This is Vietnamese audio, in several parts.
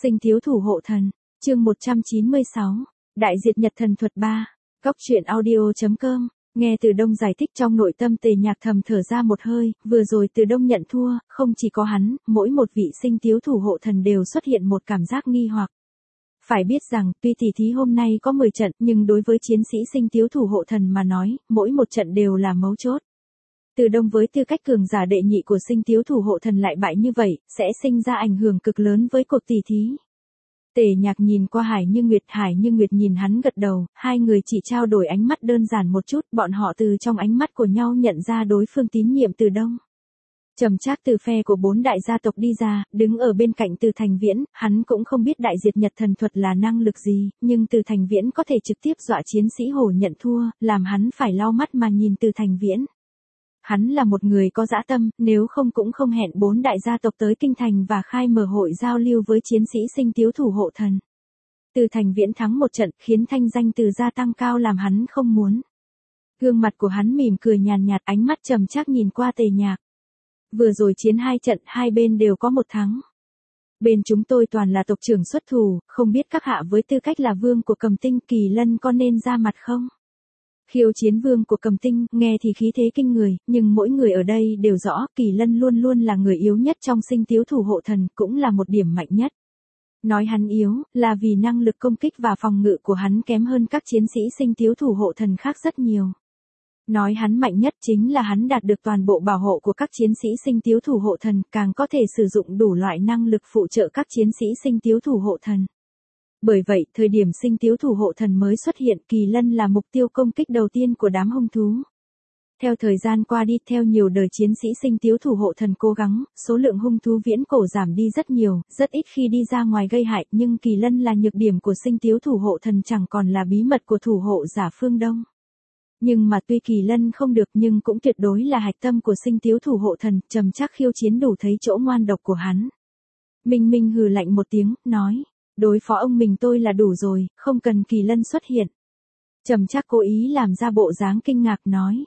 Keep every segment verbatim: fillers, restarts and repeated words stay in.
Sinh thiếu thủ hộ thần, chương một trăm chín mươi sáu, Đại diệt nhật thần thuật ba, Góc truyện audio.com, nghe Từ Đông giải thích trong nội tâm Tề Nhạc thầm thở ra một hơi, vừa rồi Từ Đông nhận thua, không chỉ có hắn, mỗi một vị sinh thiếu thủ hộ thần đều xuất hiện một cảm giác nghi hoặc. Phải biết rằng, tuy tỷ thí hôm nay có mười trận, nhưng đối với chiến sĩ sinh thiếu thủ hộ thần mà nói, mỗi một trận đều là mấu chốt. Từ Đông với tư cách cường giả đệ nhị của sinh thiếu thủ hộ thần lại bại như vậy, sẽ sinh ra ảnh hưởng cực lớn với cuộc tỷ thí. Tề Nhạc nhìn qua Hải Như Nguyệt, Hải Như Nguyệt nhìn hắn gật đầu, hai người chỉ trao đổi ánh mắt đơn giản một chút, bọn họ từ trong ánh mắt của nhau nhận ra đối phương tín nhiệm Từ Đông. Trầm Trác từ phe của bốn đại gia tộc đi ra, đứng ở bên cạnh Từ Thành Viễn, hắn cũng không biết đại diệt nhật thần thuật là năng lực gì, nhưng Từ Thành Viễn có thể trực tiếp dọa chiến sĩ hổ nhận thua, làm hắn phải lau mắt mà nhìn Từ Thành Viễn. Hắn là một người có dã tâm, nếu không cũng không hẹn bốn đại gia tộc tới kinh thành và khai mở hội giao lưu với chiến sĩ sinh thiếu thủ hộ thần. Từ Thành Viễn thắng một trận, khiến thanh danh Từ gia tăng cao làm hắn không muốn. Gương mặt của hắn mỉm cười nhàn nhạt, ánh mắt trầm trác nhìn qua Tề Nhạc. Vừa rồi chiến hai trận, hai bên đều có một thắng. Bên chúng tôi toàn là tộc trưởng xuất thủ, không biết các hạ với tư cách là vương của Cầm Tinh Kỳ Lân có nên ra mặt không? Khiêu chiến vương của Cầm Tinh, nghe thì khí thế kinh người, nhưng mỗi người ở đây đều rõ, Kỳ Lân luôn luôn là người yếu nhất trong sinh thiếu thủ hộ thần, cũng là một điểm mạnh nhất. Nói hắn yếu, là vì năng lực công kích và phòng ngự của hắn kém hơn các chiến sĩ sinh thiếu thủ hộ thần khác rất nhiều. Nói hắn mạnh nhất chính là hắn đạt được toàn bộ bảo hộ của các chiến sĩ sinh thiếu thủ hộ thần, càng có thể sử dụng đủ loại năng lực phụ trợ các chiến sĩ sinh thiếu thủ hộ thần. Bởi vậy, thời điểm sinh thiếu thủ hộ thần mới xuất hiện, Kỳ Lân là mục tiêu công kích đầu tiên của đám hung thú. Theo thời gian qua đi, theo nhiều đời chiến sĩ sinh thiếu thủ hộ thần cố gắng, số lượng hung thú viễn cổ giảm đi rất nhiều, rất ít khi đi ra ngoài gây hại, nhưng Kỳ Lân là nhược điểm của sinh thiếu thủ hộ thần, chẳng còn là bí mật của thủ hộ giả phương Đông. Nhưng mà tuy Kỳ Lân không được nhưng cũng tuyệt đối là hạch tâm của sinh thiếu thủ hộ thần, Trầm Trác khiêu chiến đủ thấy chỗ ngoan độc của hắn. Minh Minh hừ lạnh một tiếng, nói. Đối phó ông mình tôi là đủ rồi, không cần Kỳ Lân xuất hiện. Trầm Trác cố ý làm ra bộ dáng kinh ngạc nói.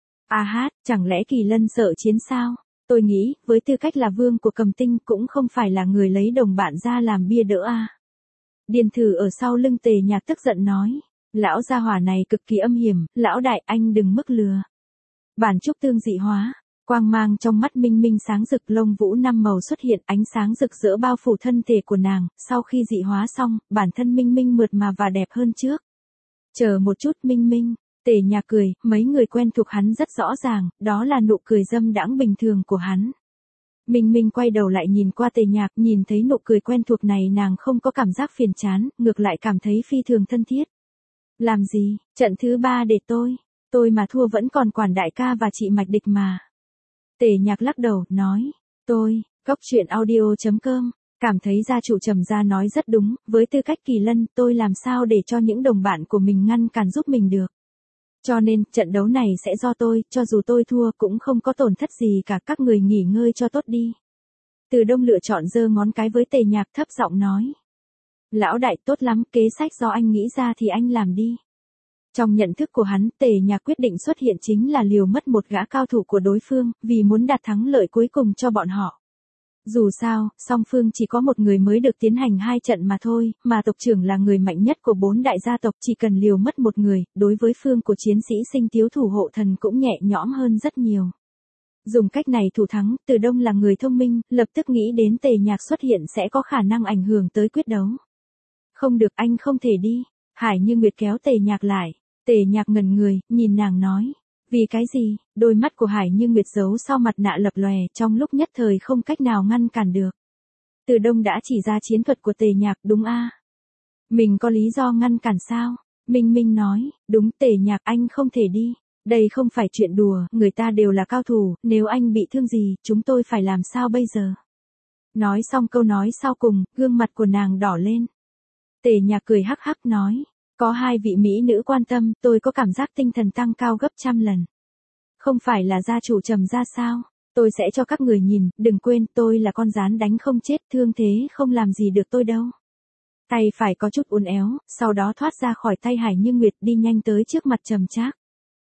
A hát, chẳng lẽ Kỳ Lân sợ chiến sao? Tôi nghĩ, với tư cách là vương của Cầm Tinh cũng không phải là người lấy đồng bạn ra làm bia đỡ a. À. Điền Thử ở sau lưng Tề Nhạc tức giận nói. Lão gia hỏa này cực kỳ âm hiểm, lão đại anh đừng mức lừa. Bản trúc tương dị hóa. Quang mang trong mắt Minh Minh sáng rực, lông vũ năm màu xuất hiện, ánh sáng rực rỡ bao phủ thân thể của nàng, sau khi dị hóa xong, bản thân Minh Minh mượt mà và đẹp hơn trước. Chờ một chút Minh Minh, Tề Nhạc cười, mấy người quen thuộc hắn rất rõ ràng, đó là nụ cười dâm đãng bình thường của hắn. Minh Minh quay đầu lại nhìn qua Tề Nhạc, nhìn thấy nụ cười quen thuộc này nàng không có cảm giác phiền chán, ngược lại cảm thấy phi thường thân thiết. Làm gì, trận thứ ba để tôi, tôi mà thua vẫn còn quản đại ca và chị Mạch Địch mà. Tề Nhạc lắc đầu, nói, tôi, Góc truyện audio.com, cảm thấy gia chủ Trầm gia nói rất đúng, với tư cách Kỳ Lân, tôi làm sao để cho những đồng bạn của mình ngăn cản giúp mình được. Cho nên, trận đấu này sẽ do tôi, cho dù tôi thua cũng không có tổn thất gì cả, các người nghỉ ngơi cho tốt đi. Từ Đông lựa chọn giơ ngón cái với Tề Nhạc thấp giọng nói. Lão đại tốt lắm, kế sách do anh nghĩ ra thì anh làm đi. Trong nhận thức của hắn, Tề Nhạc quyết định xuất hiện chính là liều mất một gã cao thủ của đối phương, vì muốn đạt thắng lợi cuối cùng cho bọn họ. Dù sao, song phương chỉ có một người mới được tiến hành hai trận mà thôi, mà tộc trưởng là người mạnh nhất của bốn đại gia tộc, chỉ cần liều mất một người, đối với phương của chiến sĩ sinh thiếu thủ hộ thần cũng nhẹ nhõm hơn rất nhiều. Dùng cách này thủ thắng, Từ Đông là người thông minh, lập tức nghĩ đến Tề Nhạc xuất hiện sẽ có khả năng ảnh hưởng tới quyết đấu. Không được, anh không thể đi. Hải Như Nguyệt kéo Tề Nhạc lại. Tề Nhạc ngẩn người, nhìn nàng nói. Vì cái gì? Đôi mắt của Hải Như Nguyệt giấu sau mặt nạ lập lòe, trong lúc nhất thời không cách nào ngăn cản được. Từ Đông đã chỉ ra chiến thuật của Tề Nhạc, đúng a? Mình có lý do ngăn cản sao? Minh Minh nói, đúng Tề Nhạc anh không thể đi. Đây không phải chuyện đùa, người ta đều là cao thủ, nếu anh bị thương gì, chúng tôi phải làm sao bây giờ? Nói xong câu nói sau cùng, gương mặt của nàng đỏ lên. Tề Nhạc cười hắc hắc nói. Có hai vị mỹ nữ quan tâm, tôi có cảm giác tinh thần tăng cao gấp trăm lần. Không phải là gia chủ Trầm gia sao? Tôi sẽ cho các người nhìn, đừng quên tôi là con rán đánh không chết, thương thế không làm gì được tôi đâu. Tay phải có chút uốn éo, sau đó thoát ra khỏi tay Hải Như Nguyệt đi nhanh tới trước mặt Trầm Trác.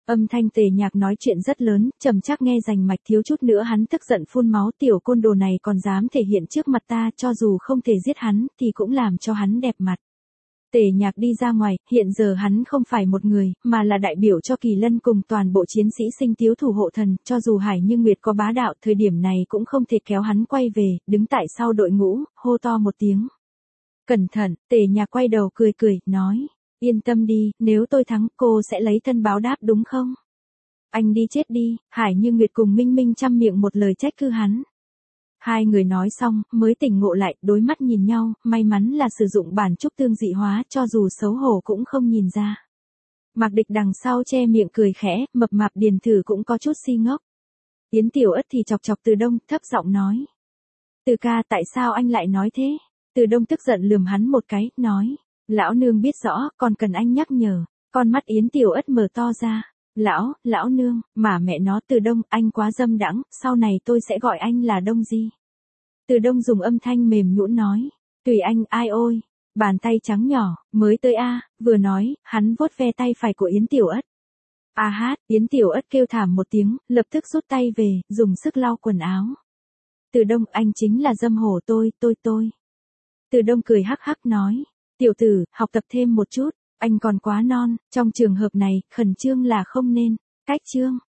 Âm thanh Tề Nhạc nói chuyện rất lớn, trầm chắc nghe rành mạch, thiếu chút nữa hắn tức giận phun máu, tiểu côn đồ này còn dám thể hiện trước mặt ta, cho dù không thể giết hắn, thì cũng làm cho hắn đẹp mặt. Tề Nhạc đi ra ngoài, hiện giờ hắn không phải một người, mà là đại biểu cho Kỳ Lân cùng toàn bộ chiến sĩ Sinh Tiếu thủ hộ thần, cho dù Hải Như Nguyệt có bá đạo, thời điểm này cũng không thể kéo hắn quay về, đứng tại sau đội ngũ, hô to một tiếng. Cẩn thận, Tề Nhạc quay đầu cười cười, nói, yên tâm đi, nếu tôi thắng cô sẽ lấy thân báo đáp đúng không? Anh đi chết đi, Hải Như Nguyệt cùng Minh Minh chăm miệng một lời trách cứ hắn. Hai người nói xong, mới tỉnh ngộ lại, đối mắt nhìn nhau, may mắn là sử dụng bản trúc tương dị hóa, cho dù xấu hổ cũng không nhìn ra. Mạc Địch đằng sau che miệng cười khẽ, mập mạp Điền Thử cũng có chút si ngốc. Yến Tiểu Ất thì chọc chọc Từ Đông, thấp giọng nói. Từ ca, tại sao anh lại nói thế? Từ Đông tức giận lườm hắn một cái, nói. Lão nương biết rõ, còn cần anh nhắc nhở. Con mắt Yến Tiểu Ất mở to ra. Lão, lão nương, mà mẹ nó Từ Đông, anh quá dâm đãng, sau này tôi sẽ gọi anh là Đông Di. Từ Đông dùng âm thanh mềm nhũn nói. Tùy anh, ai ôi. Bàn tay trắng nhỏ, mới tới a, vừa nói, hắn vuốt ve tay phải của Yến Tiểu Ất. A hát, Yến Tiểu Ất kêu thảm một tiếng, lập tức rút tay về, dùng sức lau quần áo. Từ Đông, anh chính là dâm hổ tôi, tôi tôi. Từ Đông cười hắc hắc nói. Tiểu tử, học tập thêm một chút, anh còn quá non, trong trường hợp này, khẩn trương là không nên. Cách chương.